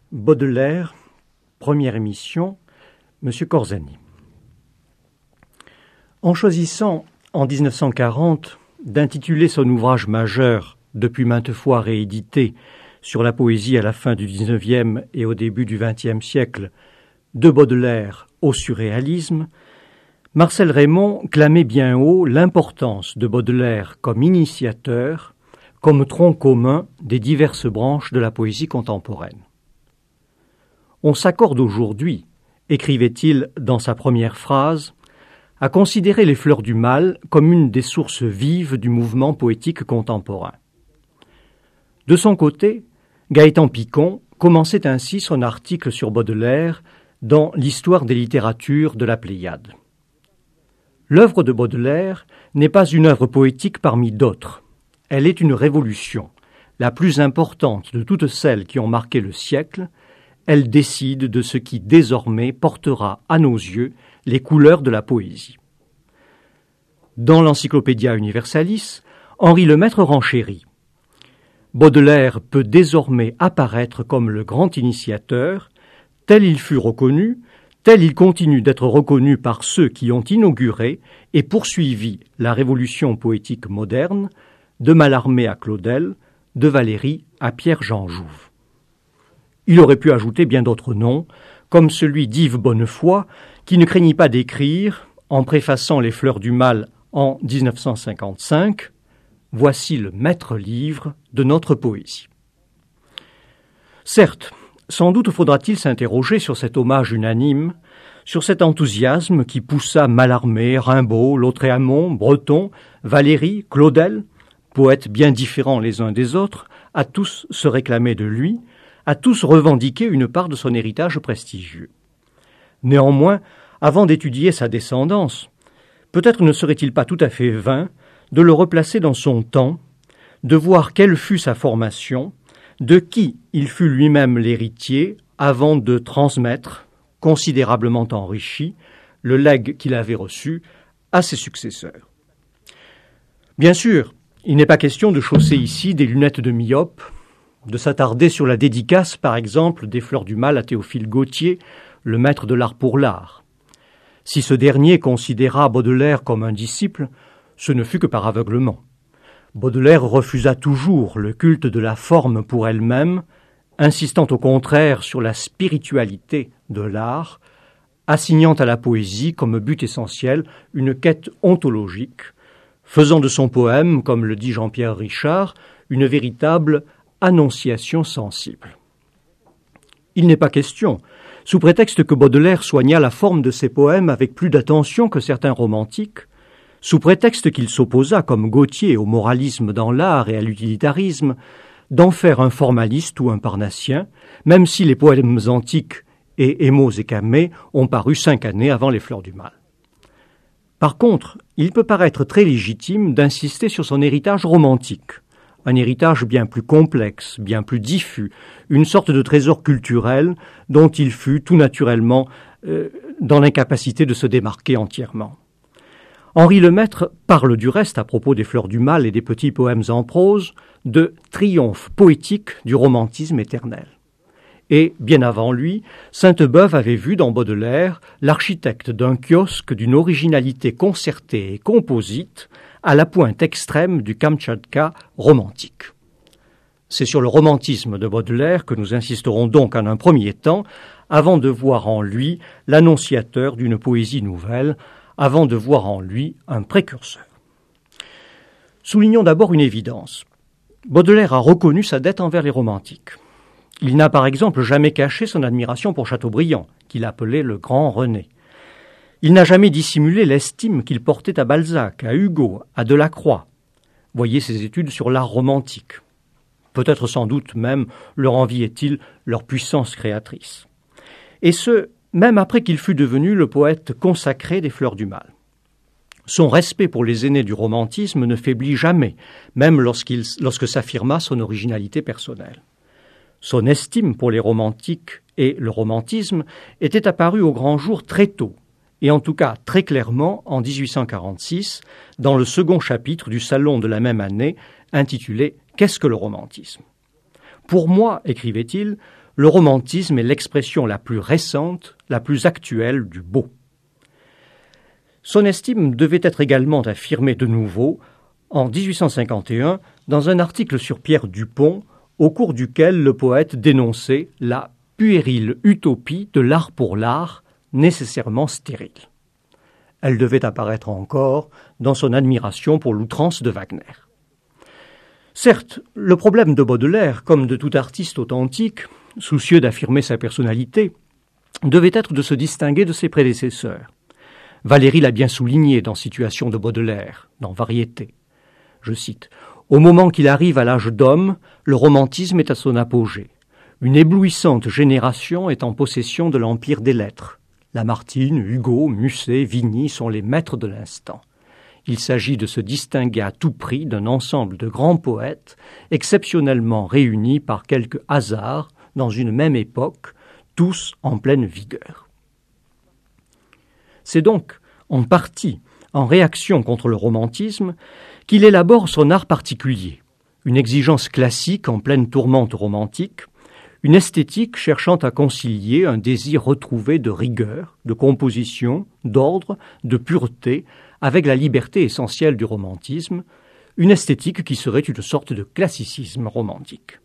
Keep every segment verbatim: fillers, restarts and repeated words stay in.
Baudelaire, première émission, Monsieur Corzani. En choisissant, en dix-neuf cent quarante, d'intituler son ouvrage majeur, depuis maintes fois réédité, sur la poésie à la fin du dix-neuvième et au début du vingtième siècle, de Baudelaire au surréalisme, Marcel Raymond clamait bien haut l'importance de Baudelaire comme initiateur, comme tronc commun des diverses branches de la poésie contemporaine. On s'accorde aujourd'hui, écrivait-il dans sa première phrase, à considérer les Fleurs du Mal comme une des sources vives du mouvement poétique contemporain. De son côté, Gaëtan Picon commençait ainsi son article sur Baudelaire dans l'Histoire des littératures de la Pléiade. L'œuvre de Baudelaire n'est pas une œuvre poétique parmi d'autres. Elle est une révolution, la plus importante de toutes celles qui ont marqué le siècle. Elle décide de ce qui désormais portera à nos yeux les couleurs de la poésie. Dans l'Encyclopædia Universalis, Henri Lemaître renchérit. Baudelaire peut désormais apparaître comme le grand initiateur, tel il fut reconnu, tel il continue d'être reconnu par ceux qui ont inauguré et poursuivi la révolution poétique moderne, de Mallarmé à Claudel, de Valéry à Pierre-Jean Jouve. Il aurait pu ajouter bien d'autres noms, comme celui d'Yves Bonnefoy, qui ne craignit pas d'écrire, en préfaçant Les Fleurs du Mal en dix-neuf cent cinquante-cinq, « Voici le maître-livre de notre poésie ». Certes, sans doute faudra-t-il s'interroger sur cet hommage unanime, sur cet enthousiasme qui poussa Mallarmé, Rimbaud, Lautréamont, Breton, Valéry, Claudel, poètes bien différents les uns des autres, à tous se réclamer de lui, à tous revendiquer une part de son héritage prestigieux. Néanmoins, avant d'étudier sa descendance, peut-être ne serait-il pas tout à fait vain de le replacer dans son temps, de voir quelle fut sa formation, de qui il fut lui-même l'héritier avant de transmettre, considérablement enrichi, le legs qu'il avait reçu à ses successeurs. Bien sûr, il n'est pas question de chausser ici des lunettes de myope, de s'attarder sur la dédicace, par exemple, des Fleurs du Mal à Théophile Gautier, le maître de l'art pour l'art. Si ce dernier considéra Baudelaire comme un disciple, ce ne fut que par aveuglement. Baudelaire refusa toujours le culte de la forme pour elle-même, insistant au contraire sur la spiritualité de l'art, assignant à la poésie comme but essentiel une quête ontologique, faisant de son poème, comme le dit Jean-Pierre Richard, une véritable annonciation sensible. Il n'est pas question, sous prétexte que Baudelaire soigna la forme de ses poèmes avec plus d'attention que certains romantiques, sous prétexte qu'il s'opposa, comme Gautier, au moralisme dans l'art et à l'utilitarisme, d'en faire un formaliste ou un parnassien, même si les poèmes antiques et Émaux et Camée ont paru cinq années avant les Fleurs du Mal. Par contre, il peut paraître très légitime d'insister sur son héritage romantique, un héritage bien plus complexe, bien plus diffus, une sorte de trésor culturel dont il fut tout naturellement euh, dans l'incapacité de se démarquer entièrement. Henri Lemaître parle du reste, à propos des Fleurs du Mal et des petits poèmes en prose, de triomphe poétique du romantisme éternel. Et, bien avant lui, Sainte-Beuve avait vu dans Baudelaire l'architecte d'un kiosque d'une originalité concertée et composite à la pointe extrême du Kamtchatka romantique. C'est sur le romantisme de Baudelaire que nous insisterons donc en un premier temps, avant de voir en lui l'annonciateur d'une poésie nouvelle, avant de voir en lui un précurseur. Soulignons d'abord une évidence. Baudelaire a reconnu sa dette envers les romantiques. Il n'a par exemple jamais caché son admiration pour Chateaubriand, qu'il appelait le grand René. Il n'a jamais dissimulé l'estime qu'il portait à Balzac, à Hugo, à Delacroix. Voyez ses études sur l'art romantique. Peut-être sans doute même leur enviait-il leur puissance créatrice. Et ce, même après qu'il fût devenu le poète consacré des Fleurs du Mal. Son respect pour les aînés du romantisme ne faiblit jamais, même lorsqu'il, lorsque s'affirma son originalité personnelle. Son estime pour les romantiques et le romantisme était apparue au grand jour très tôt, et en tout cas très clairement en dix-huit cent quarante-six, dans le second chapitre du Salon de la même année, intitulé « Qu'est-ce que le romantisme ?» Pour moi, écrivait-il, le romantisme est l'expression la plus récente, la plus actuelle du beau. Son estime devait être également affirmée de nouveau en dix-huit cent cinquante et un dans un article sur Pierre Dupont, au cours duquel le poète dénonçait la puérile utopie de l'art pour l'art, nécessairement stérile. Elle devait apparaître encore dans son admiration pour l'outrance de Wagner. Certes, le problème de Baudelaire, comme de tout artiste authentique, soucieux d'affirmer sa personnalité, devait être de se distinguer de ses prédécesseurs. Valéry l'a bien souligné dans Situation de Baudelaire, dans Variété. Je cite « Au moment qu'il arrive à l'âge d'homme, le romantisme est à son apogée. Une éblouissante génération est en possession de l'empire des lettres. Lamartine, Hugo, Musset, Vigny sont les maîtres de l'instant. Il s'agit de se distinguer à tout prix d'un ensemble de grands poètes, exceptionnellement réunis par quelque hasard dans une même époque, tous en pleine vigueur. » C'est donc, en partie, en réaction contre le romantisme, qu'il élabore son art particulier, une exigence classique en pleine tourmente romantique, une esthétique cherchant à concilier un désir retrouvé de rigueur, de composition, d'ordre, de pureté, avec la liberté essentielle du romantisme, une esthétique qui serait une sorte de classicisme romantique.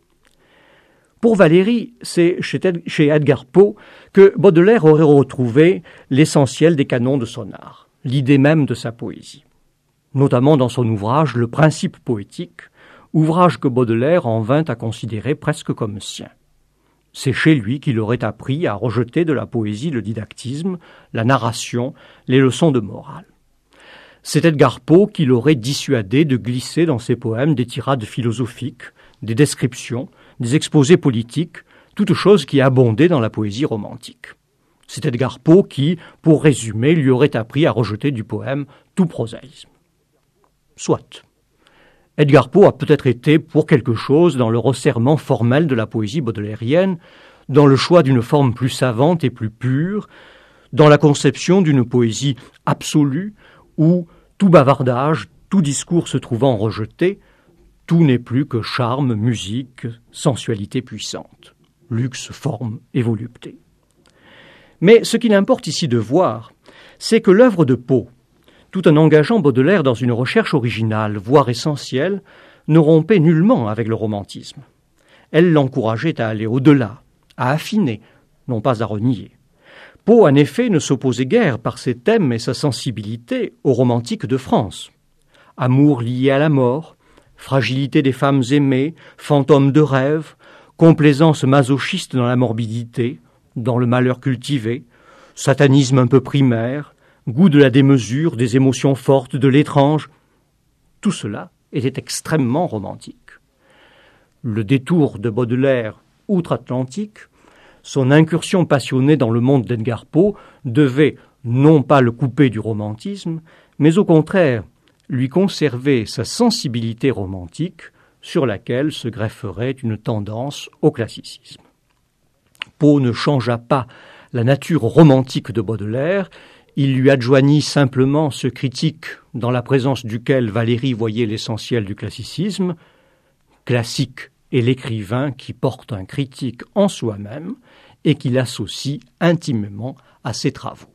Pour Valéry, c'est chez Edgar Poe que Baudelaire aurait retrouvé l'essentiel des canons de son art, l'idée même de sa poésie, notamment dans son ouvrage « Le principe poétique », ouvrage que Baudelaire en vint à considérer presque comme sien. C'est chez lui qu'il aurait appris à rejeter de la poésie le didactisme, la narration, les leçons de morale. C'est Edgar Poe qui l'aurait dissuadé de glisser dans ses poèmes des tirades philosophiques, des descriptions, des exposés politiques, toutes choses qui abondaient dans la poésie romantique. C'est Edgar Poe qui, pour résumer, lui aurait appris à rejeter du poème tout prosaïsme. Soit. Edgar Poe a peut-être été pour quelque chose dans le resserrement formel de la poésie baudelairienne, dans le choix d'une forme plus savante et plus pure, dans la conception d'une poésie absolue où tout bavardage, tout discours se trouvant rejeté, tout n'est plus que charme, musique, sensualité puissante, luxe, forme et volupté. Mais ce qu'il importe ici de voir, c'est que l'œuvre de Poe, tout en engageant Baudelaire dans une recherche originale, voire essentielle, ne rompait nullement avec le romantisme. Elle l'encourageait à aller au-delà, à affiner, non pas à renier. Poe, en effet, ne s'opposait guère par ses thèmes et sa sensibilité au romantique de France. Amour lié à la mort, fragilité des femmes aimées, fantômes de rêve, complaisance masochiste dans la morbidité, dans le malheur cultivé, satanisme un peu primaire, goût de la démesure, des émotions fortes, de l'étrange. Tout cela était extrêmement romantique. Le détour de Baudelaire outre-Atlantique, son incursion passionnée dans le monde d'Edgar Poe devait non pas le couper du romantisme, mais au contraire lui conserver sa sensibilité romantique sur laquelle se grefferait une tendance au classicisme. Poe ne changea pas la nature romantique de Baudelaire, il lui adjoignit simplement ce critique dans la présence duquel Valéry voyait l'essentiel du classicisme. Classique est l'écrivain qui porte un critique en soi-même et qui l'associe intimement à ses travaux.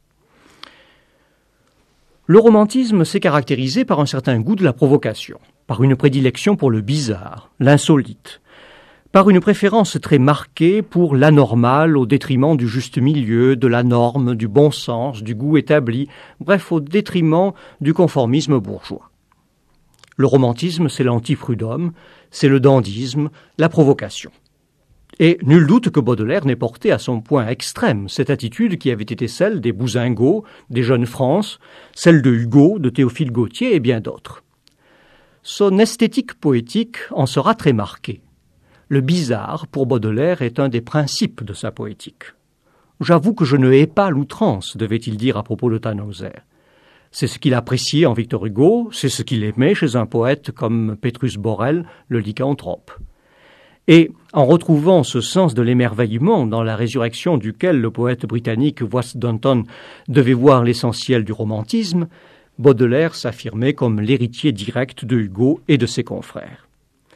Le romantisme s'est caractérisé par un certain goût de la provocation, par une prédilection pour le bizarre, l'insolite, par une préférence très marquée pour l'anormal au détriment du juste milieu, de la norme, du bon sens, du goût établi, bref, au détriment du conformisme bourgeois. Le romantisme, c'est l'anti-prud'homme, c'est le dandysme, la provocation. Et nul doute que Baudelaire n'ait porté à son point extrême cette attitude qui avait été celle des Bousingot, des Jeunes France, celle de Hugo, de Théophile Gautier et bien d'autres. Son esthétique poétique en sera très marquée. Le bizarre, pour Baudelaire, est un des principes de sa poétique. J'avoue que je ne hais pas l'outrance, devait-il dire à propos de Tannhäuser. C'est ce qu'il appréciait en Victor Hugo, c'est ce qu'il aimait chez un poète comme Petrus Borel, le lycanthrope. Et en retrouvant ce sens de l'émerveillement dans la résurrection duquel le poète britannique Wass Danton devait voir l'essentiel du romantisme, Baudelaire s'affirmait comme l'héritier direct de Hugo et de ses confrères.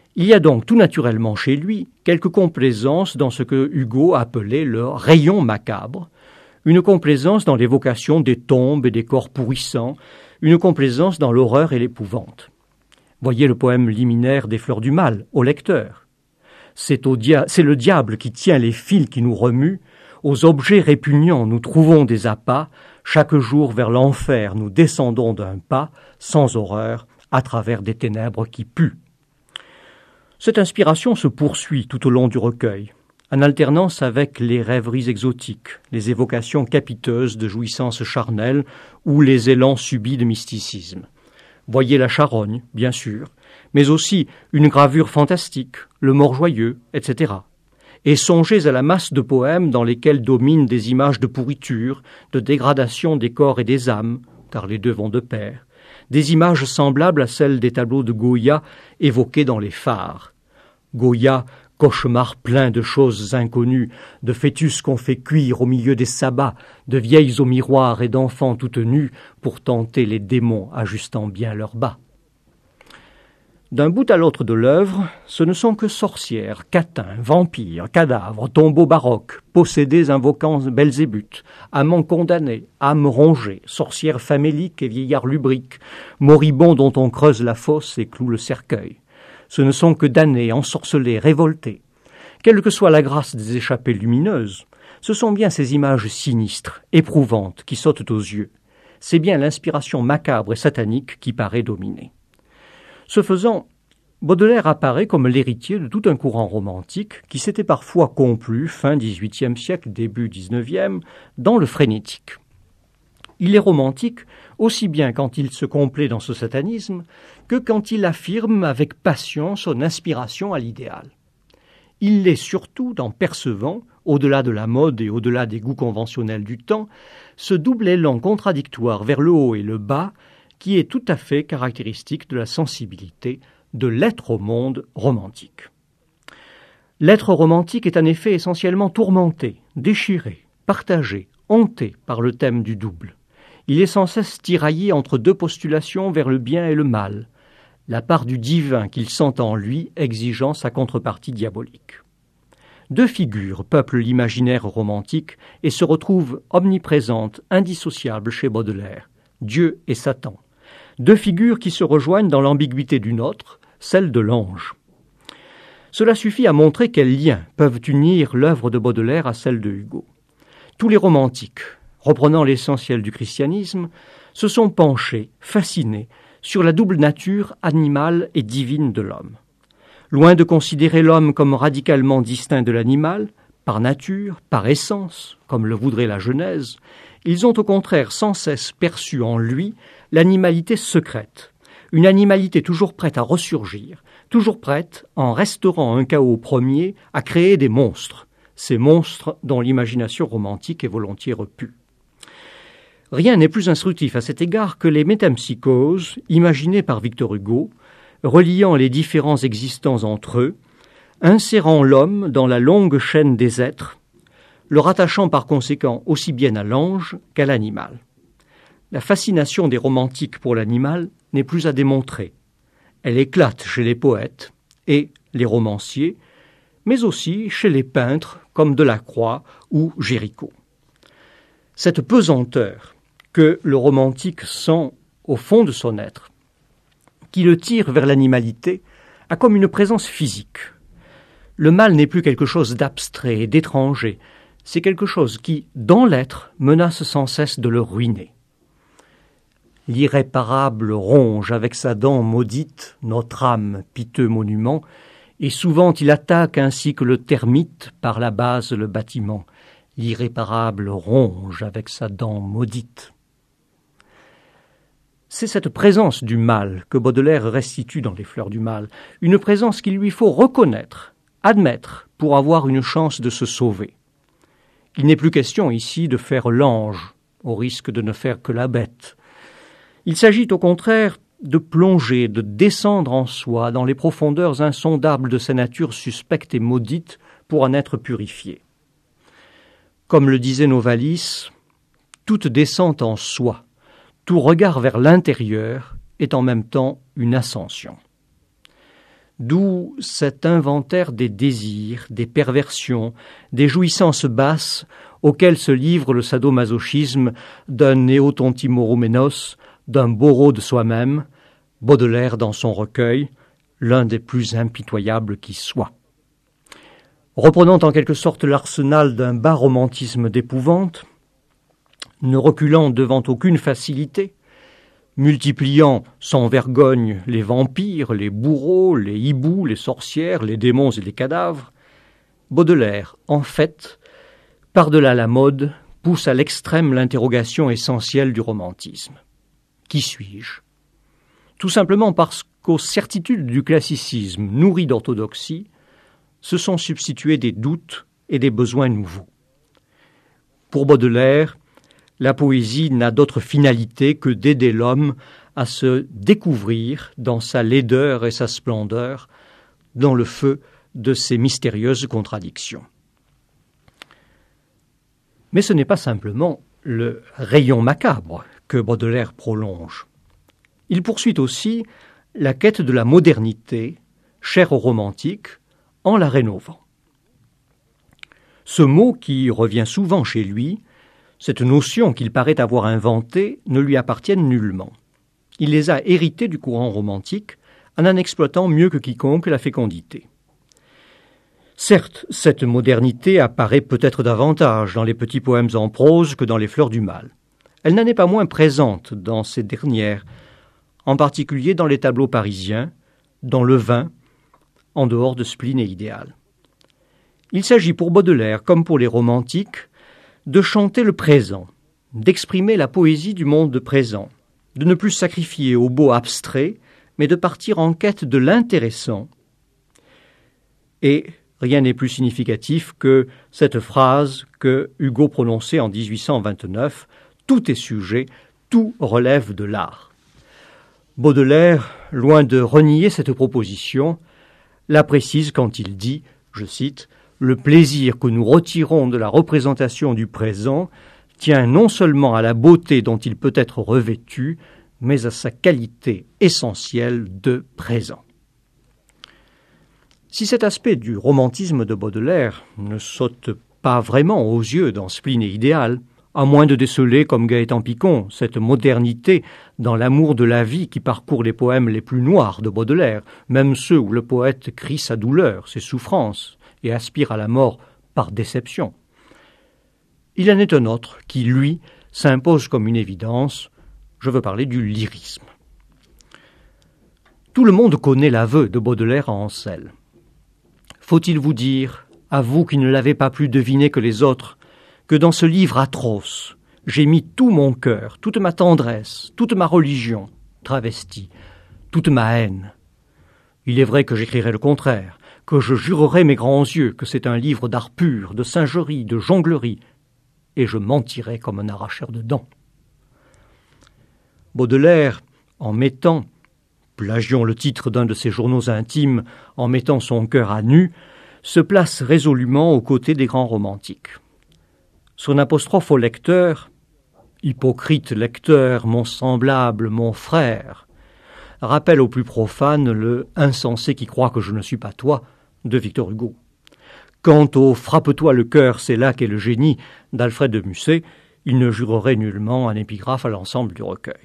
Il y a donc tout naturellement chez lui quelque complaisance dans ce que Hugo appelait le rayon macabre, une complaisance dans l'évocation des tombes et des corps pourrissants, une complaisance dans l'horreur et l'épouvante. Voyez le poème liminaire des Fleurs du Mal au lecteur. C'est, au dia- c'est le diable qui tient les fils qui nous remuent, aux objets répugnants nous trouvons des appâts, chaque jour vers l'enfer nous descendons d'un pas, sans horreur, à travers des ténèbres qui puent. Cette inspiration se poursuit tout au long du recueil, en alternance avec les rêveries exotiques, les évocations capiteuses de jouissances charnelles ou les élans subis de mysticisme. Voyez la charogne, bien sûr, mais aussi une gravure fantastique, le mort joyeux, et cetera. Et songez à la masse de poèmes dans lesquels dominent des images de pourriture, de dégradation des corps et des âmes, car les deux vont de pair, des images semblables à celles des tableaux de Goya évoqués dans les phares. Goya, cauchemar plein de choses inconnues, de fœtus qu'on fait cuire au milieu des sabbats, de vieilles au miroir et d'enfants toutes nues pour tenter les démons ajustant bien leurs bas. D'un bout à l'autre de l'œuvre, ce ne sont que sorcières, catins, vampires, cadavres, tombeaux baroques, possédés invoquant Belzébuth, amants condamnés, âmes rongées, sorcières faméliques et vieillards lubriques, moribonds dont on creuse la fosse et cloue le cercueil. Ce ne sont que damnés, ensorcelés, révoltés. Quelle que soit la grâce des échappées lumineuses, ce sont bien ces images sinistres, éprouvantes, qui sautent aux yeux. C'est bien l'inspiration macabre et satanique qui paraît dominer. Ce faisant, Baudelaire apparaît comme l'héritier de tout un courant romantique qui s'était parfois complu, fin dix-huitième siècle, début dix-neuvième, dans le frénétique. Il est romantique aussi bien quand il se complaît dans ce satanisme que quand il affirme avec passion son aspiration à l'idéal. Il l'est surtout en percevant, au-delà de la mode et au-delà des goûts conventionnels du temps, ce double élan contradictoire vers le haut et le bas qui est tout à fait caractéristique de la sensibilité de l'être au monde romantique. L'être romantique est en effet essentiellement tourmenté, déchiré, partagé, hanté par le thème du double. Il est sans cesse tiraillé entre deux postulations vers le bien et le mal, la part du divin qu'il sent en lui exigeant sa contrepartie diabolique. Deux figures peuplent l'imaginaire romantique et se retrouvent omniprésentes, indissociables chez Baudelaire, Dieu et Satan. Deux figures qui se rejoignent dans l'ambiguïté d'une autre, celle de l'ange. Cela suffit à montrer quels liens peuvent unir l'œuvre de Baudelaire à celle de Hugo. Tous les romantiques, reprenant l'essentiel du christianisme, se sont penchés, fascinés, sur la double nature animale et divine de l'homme. Loin de considérer l'homme comme radicalement distinct de l'animal, par nature, par essence, comme le voudrait la Genèse, ils ont au contraire sans cesse perçu en lui l'animalité secrète, une animalité toujours prête à ressurgir, toujours prête, en restaurant un chaos premier, à créer des monstres, ces monstres dont l'imagination romantique est volontiers repue. Rien n'est plus instructif à cet égard que les métempsychoses imaginées par Victor Hugo, reliant les différents existants entre eux, insérant l'homme dans la longue chaîne des êtres, le rattachant par conséquent aussi bien à l'ange qu'à l'animal. La fascination des romantiques pour l'animal n'est plus à démontrer. Elle éclate chez les poètes et les romanciers, mais aussi chez les peintres comme Delacroix ou Géricault. Cette pesanteur que le romantique sent au fond de son être, qui le tire vers l'animalité, a comme une présence physique. Le mal n'est plus quelque chose d'abstrait et d'étranger, c'est quelque chose qui, dans l'être, menace sans cesse de le ruiner. L'irréparable ronge avec sa dent maudite notre âme, piteux monument, et souvent il attaque ainsi que le termite par la base le bâtiment. L'irréparable ronge avec sa dent maudite. C'est cette présence du mal que Baudelaire restitue dans Les Fleurs du Mal, une présence qu'il lui faut reconnaître, admettre, pour avoir une chance de se sauver. Il n'est plus question ici de faire l'ange, au risque de ne faire que la bête. Il s'agit au contraire de plonger, de descendre en soi dans les profondeurs insondables de sa nature suspecte et maudite pour en être purifié. Comme le disait Novalis, toute descente en soi, tout regard vers l'intérieur est en même temps une ascension. D'où cet inventaire des désirs, des perversions, des jouissances basses auxquelles se livre le sadomasochisme d'un néotontimoroménos, d'un bourreau de soi-même, Baudelaire dans son recueil, l'un des plus impitoyables qui soit. Reprenant en quelque sorte l'arsenal d'un bas romantisme d'épouvante, ne reculant devant aucune facilité, multipliant sans vergogne les vampires, les bourreaux, les hiboux, les sorcières, les démons et les cadavres, Baudelaire, en fait, par-delà la mode, pousse à l'extrême l'interrogation essentielle du romantisme. Qui suis-je ? Tout simplement parce qu'aux certitudes du classicisme nourries d'orthodoxie se sont substitués des doutes et des besoins nouveaux. Pour Baudelaire, la poésie n'a d'autre finalité que d'aider l'homme à se découvrir dans sa laideur et sa splendeur, dans le feu de ses mystérieuses contradictions. Mais ce n'est pas simplement le rayon macabre que Baudelaire prolonge. Il poursuit aussi la quête de la modernité, chère aux romantiques, en la rénovant. Ce mot qui revient souvent chez lui, cette notion qu'il paraît avoir inventée, ne lui appartiennent nullement. Il les a héritées du courant romantique en en exploitant mieux que quiconque la fécondité. Certes, cette modernité apparaît peut-être davantage dans les petits poèmes en prose que dans les fleurs du mal. Elle n'en est pas moins présente dans ces dernières, en particulier dans les tableaux parisiens, dans le vin, en dehors de spleen et idéal. Il s'agit pour Baudelaire, comme pour les romantiques, de chanter le présent, d'exprimer la poésie du monde présent, de ne plus sacrifier au beau abstrait, mais de partir en quête de l'intéressant. Et rien n'est plus significatif que cette phrase que Hugo prononçait en dix-huit cent vingt-neuf, « Tout est sujet, tout relève de l'art ». Baudelaire, loin de renier cette proposition, la précise quand il dit, je cite, « Le plaisir que nous retirons de la représentation du présent tient non seulement à la beauté dont il peut être revêtu, mais à sa qualité essentielle de présent. » Si cet aspect du romantisme de Baudelaire ne saute pas vraiment aux yeux dans Spleen et Idéal, à moins de déceler, comme Gaëtan Picon, cette modernité dans l'amour de la vie qui parcourt les poèmes les plus noirs de Baudelaire, même ceux où le poète crie sa douleur, ses souffrances, et aspire à la mort par déception. Il en est un autre qui, lui, s'impose comme une évidence, je veux parler du lyrisme. Tout le monde connaît l'aveu de Baudelaire à Ancel. Faut-il vous dire, à vous qui ne l'avez pas plus deviné que les autres, que dans ce livre atroce, j'ai mis tout mon cœur, toute ma tendresse, toute ma religion, travestie, toute ma haine. Il est vrai que j'écrirai le contraire, que je jurerai mes grands yeux que c'est un livre d'art pur, de singerie, de jonglerie, et je mentirai comme un arracheur de dents. Baudelaire, en mettant, plagions le titre d'un de ses journaux intimes, en mettant son cœur à nu, se place résolument aux côtés des grands romantiques. Son apostrophe au lecteur, « Hypocrite lecteur, mon semblable, mon frère », rappelle au plus profane le « insensé qui croit que je ne suis pas toi » de Victor Hugo. Quant au « frappe-toi le cœur, c'est là qu'est le génie » d'Alfred de Musset, il ne jurerait nullement un épigraphe à l'ensemble du recueil.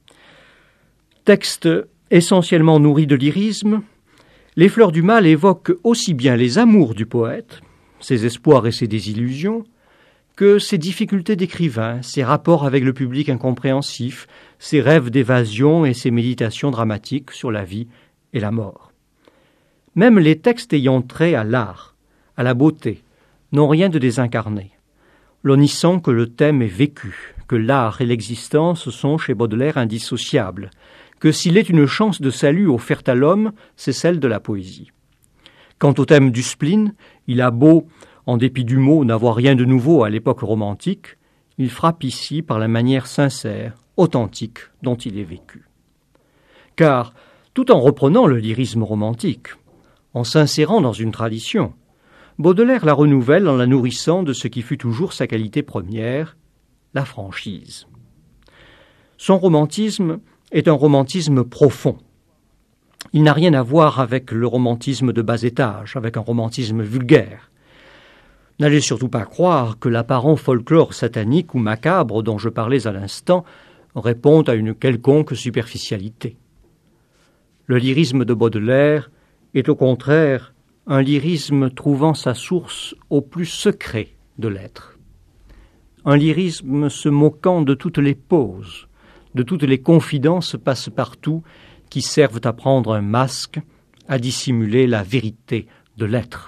Texte essentiellement nourri de lyrisme, Les Fleurs du Mal évoquent aussi bien les amours du poète, ses espoirs et ses désillusions, que ses difficultés d'écrivain, ses rapports avec le public incompréhensif, ses rêves d'évasion et ses méditations dramatiques sur la vie et la mort. Même les textes ayant trait à l'art, à la beauté, n'ont rien de désincarné. L'on y sent que le thème est vécu, que l'art et l'existence sont chez Baudelaire indissociables, que s'il est une chance de salut offerte à l'homme, c'est celle de la poésie. Quant au thème du spleen, il a beau, en dépit du mot, n'avoir rien de nouveau à l'époque romantique, il frappe ici par la manière sincère, authentique dont il est vécu. Car, tout en reprenant le lyrisme romantique, en s'insérant dans une tradition, Baudelaire la renouvelle en la nourrissant de ce qui fut toujours sa qualité première, la franchise. Son romantisme est un romantisme profond. Il n'a rien à voir avec le romantisme de bas étage, avec un romantisme vulgaire. N'allez surtout pas croire que l'apparent folklore satanique ou macabre dont je parlais à l'instant répond à une quelconque superficialité. Le lyrisme de Baudelaire est au contraire un lyrisme trouvant sa source au plus secret de l'être. Un lyrisme se moquant de toutes les poses, de toutes les confidences passe-partout qui servent à prendre un masque, à dissimuler la vérité de l'être.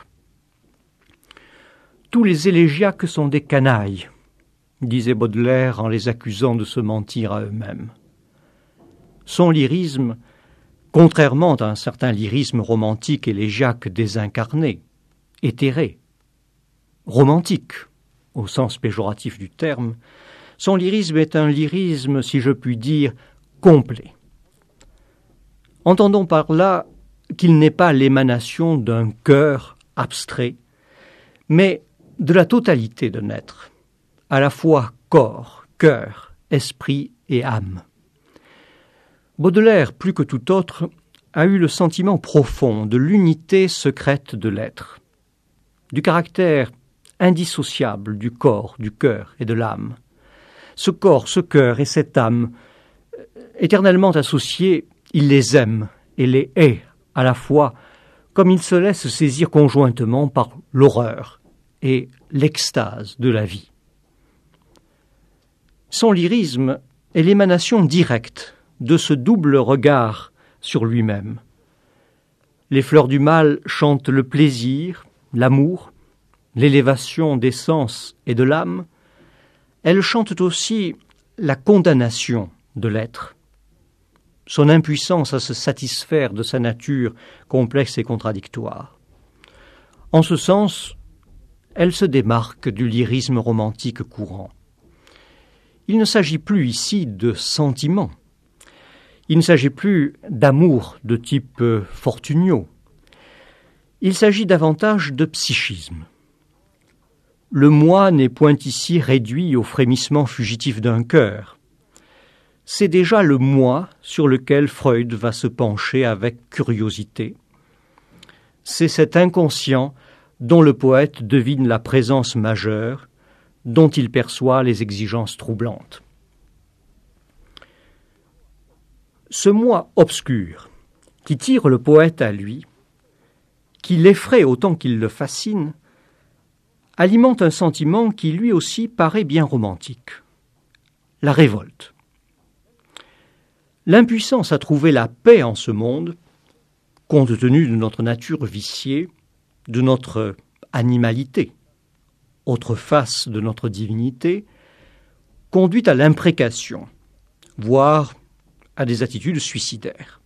Tous les élégiaques sont des canailles, disait Baudelaire en les accusant de se mentir à eux-mêmes. Son lyrisme, contrairement à un certain lyrisme romantique élégiaque désincarné, éthéré, romantique, au sens péjoratif du terme, son lyrisme est un lyrisme, si je puis dire, complet. Entendons par là qu'il n'est pas l'émanation d'un cœur abstrait, mais de la totalité d'un être, à la fois corps, cœur, esprit et âme. Baudelaire, plus que tout autre, a eu le sentiment profond de l'unité secrète de l'être, du caractère indissociable du corps, du cœur et de l'âme. Ce corps, ce cœur et cette âme, éternellement associés, il les aime et les hait à la fois, comme il se laisse saisir conjointement par l'horreur et l'extase de la vie. Son lyrisme est l'émanation directe de ce double regard sur lui-même. Les fleurs du mal chantent le plaisir, l'amour, l'élévation des sens et de l'âme. Elles chantent aussi la condamnation de l'être, son impuissance à se satisfaire de sa nature complexe et contradictoire. En ce sens, elles se démarquent du lyrisme romantique courant. Il ne s'agit plus ici de sentiments. Il ne s'agit plus d'amour de type Fortunio. Il s'agit davantage de psychisme. Le moi n'est point ici réduit au frémissement fugitif d'un cœur. C'est déjà le moi sur lequel Freud va se pencher avec curiosité. C'est cet inconscient dont le poète devine la présence majeure, dont il perçoit les exigences troublantes. Ce moi obscur, qui tire le poète à lui, qui l'effraie autant qu'il le fascine, alimente un sentiment qui lui aussi paraît bien romantique, la révolte. L'impuissance à trouver la paix en ce monde, compte tenu de notre nature viciée, de notre animalité, autre face de notre divinité, conduit à l'imprécation, voire à des attitudes suicidaires.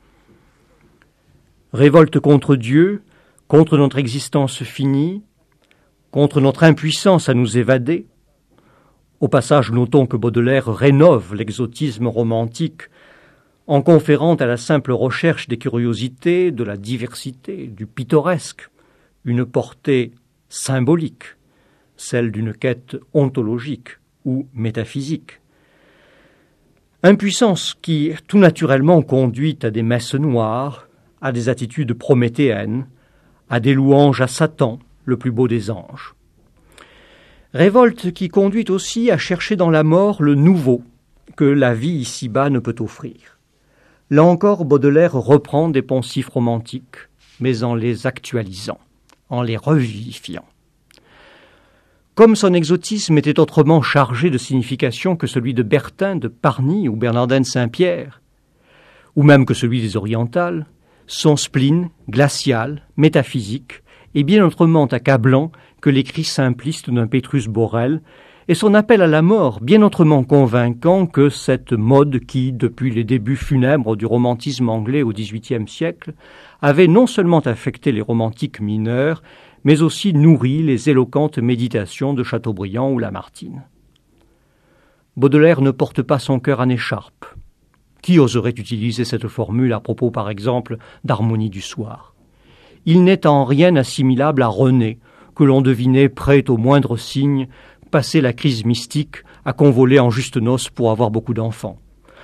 Révolte contre Dieu, contre notre existence finie, contre notre impuissance à nous évader. Au passage, notons que Baudelaire rénove l'exotisme romantique en conférant à la simple recherche des curiosités, de la diversité, du pittoresque, une portée symbolique, celle d'une quête ontologique ou métaphysique. Impuissance qui, tout naturellement, conduit à des messes noires, à des attitudes prométhéennes, à des louanges à Satan, le plus beau des anges. Révolte qui conduit aussi à chercher dans la mort le nouveau que la vie ici-bas ne peut offrir. Là encore, Baudelaire reprend des poncifs romantiques, mais en les actualisant, en les revivifiant. Comme son exotisme était autrement chargé de signification que celui de Bertin de Parny ou Bernardin de Saint-Pierre, ou même que celui des orientales, son spleen, glacial, métaphysique, est bien autrement accablant que les cris simplistes d'un Pétrus Borel, et son appel à la mort bien autrement convaincant que cette mode qui, depuis les débuts funèbres du romantisme anglais au dix-huitième siècle, avait non seulement affecté les romantiques mineurs, mais aussi nourri les éloquentes méditations de Chateaubriand ou Lamartine. Baudelaire ne porte pas son cœur en écharpe. Qui oserait utiliser cette formule à propos, par exemple, d'Harmonie du soir? Il n'est en rien assimilable à René, que l'on devinait prêt au moindre signe, passer la crise mystique, à convoler en juste noces pour avoir beaucoup d'enfants.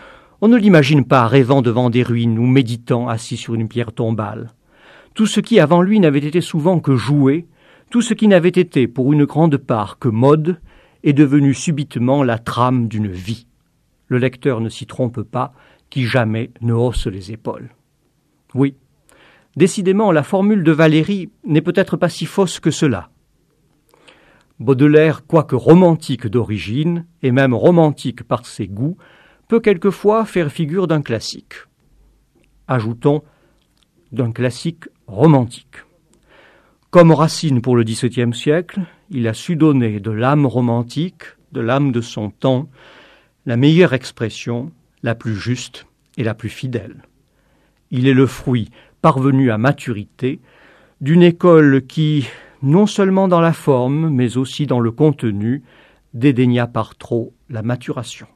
On ne l'imagine pas rêvant devant des ruines ou méditant assis sur une pierre tombale. Tout ce qui avant lui n'avait été souvent que jouet, tout ce qui n'avait été pour une grande part que mode, est devenu subitement la trame d'une vie. Le lecteur ne s'y trompe pas, qui jamais ne hausse les épaules. Oui, décidément, la formule de Valéry n'est peut-être pas si fausse que cela. Baudelaire, quoique romantique d'origine, et même romantique par ses goûts, peut quelquefois faire figure d'un classique. Ajoutons, d'un classique romantique. Comme Racine pour le dix-septième siècle, il a su donner de l'âme romantique, de l'âme de son temps, la meilleure expression, la plus juste et la plus fidèle. Il est le fruit, parvenu à maturité, d'une école qui, non seulement dans la forme, mais aussi dans le contenu, dédaigna par trop la maturation.